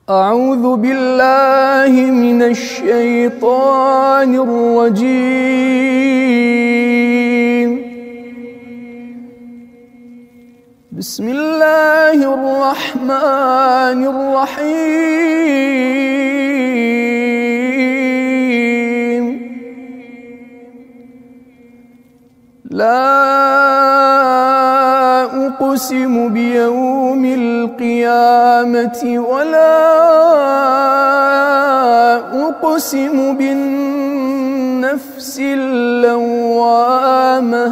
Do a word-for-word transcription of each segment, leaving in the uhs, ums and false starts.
أعوذ بالله من الشيطان الرجيم. بسم الله الرحمن الرحيم. لا أقسم بيوم القيامة ولا أقسم بالنفس اللوامة.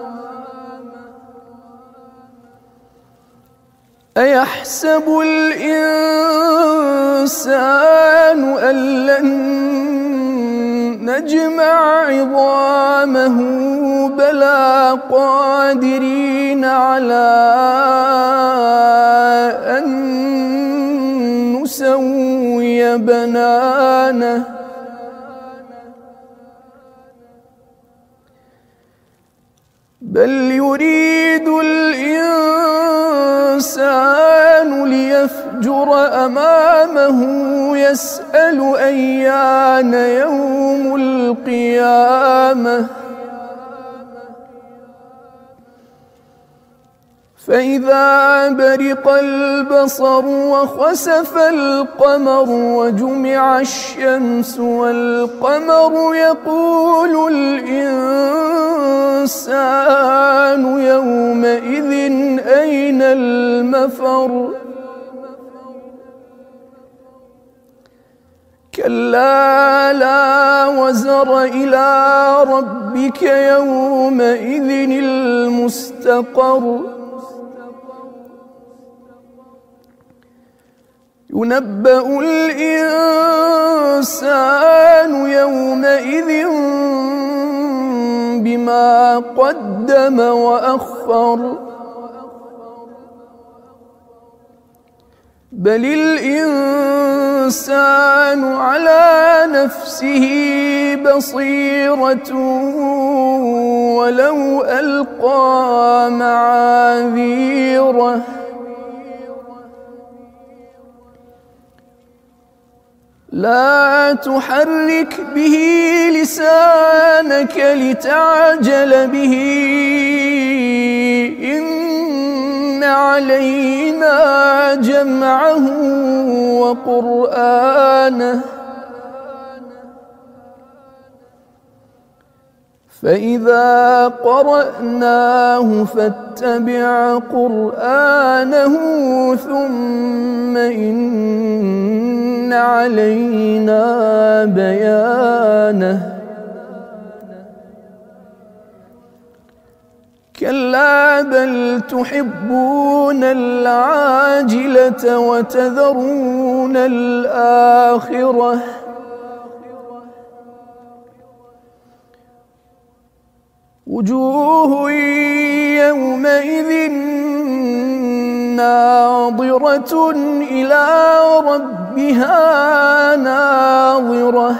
أيحسب الإنسان أن لن نجمع عظامه بلى قادرين على أن نسوي بنانه. بل يريد الإنسان ليفجر أمامه يسأل أيان يوم القيامة. فإذا برق البصر وخسف القمر وجمع الشمس والقمر يقول الإنسان يومئذ أين المفر. كلا لا وزر إلى ربك يومئذ المستقر. ينبأ الإنسان يومئذ بما قدم وأخر. بل الإنسان على نفسه بصيرة ولو ألقى معاذيره. لا تحرك به لسانك لتعجل به إن علينا جمعه وقرآنه. فإذا قرأناه فاتبع قرآنه ثم إن علينا بيانه. كلا بل تحبون العاجلة وتذرون الآخرة. وجوه يومئذ ناظرة إلى ربها ناظرة.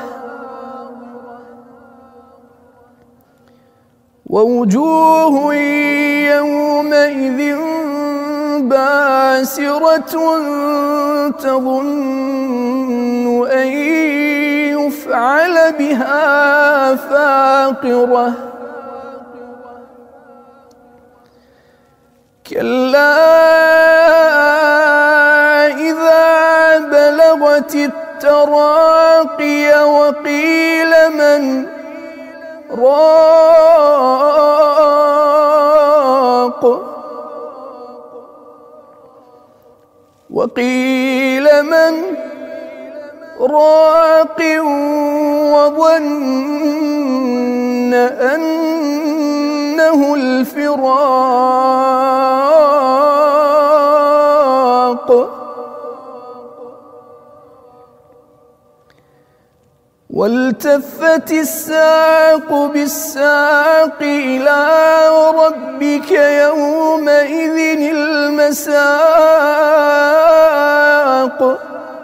ووجوه يومئذ باسرة تظن أن يفعل بها فاقرة. كلا إذا بلغت التراقي وقيل من راق وقيل من راق وظن أنه الفراق. والتفت الساق بالساق إلى ربك يومئذ المساق.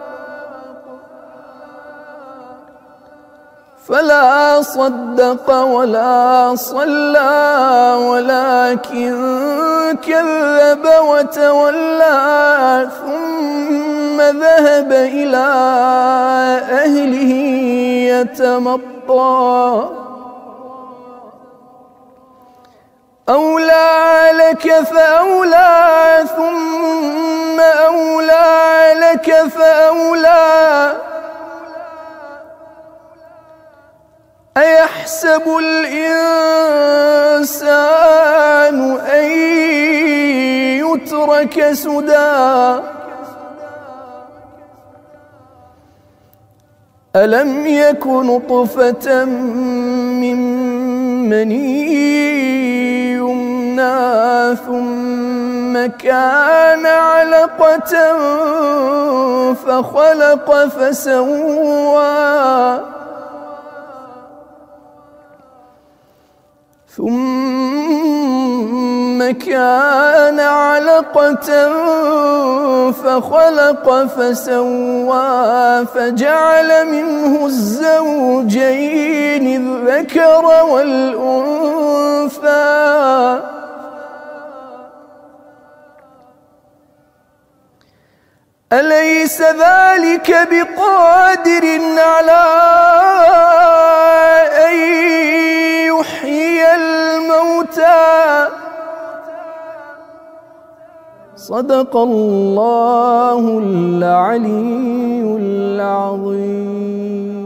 فلا صدق ولا صلى ولكن كذب وتولى ثم ثم ذهب إلى أهله يتمطى أولى لك فأولى ثم أولى لك فأولى أيحسب الإنسان أن يترك سدى ألم يك نطفة من مني يمنى ثم كان علقة فخلق فسوى ثم كان علقة فخلق فسوى فجعل منه الزوجين الذكر والأنثى أليس ذلك بقادر على أن يحيي الموتى صدق الله العلي العظيم.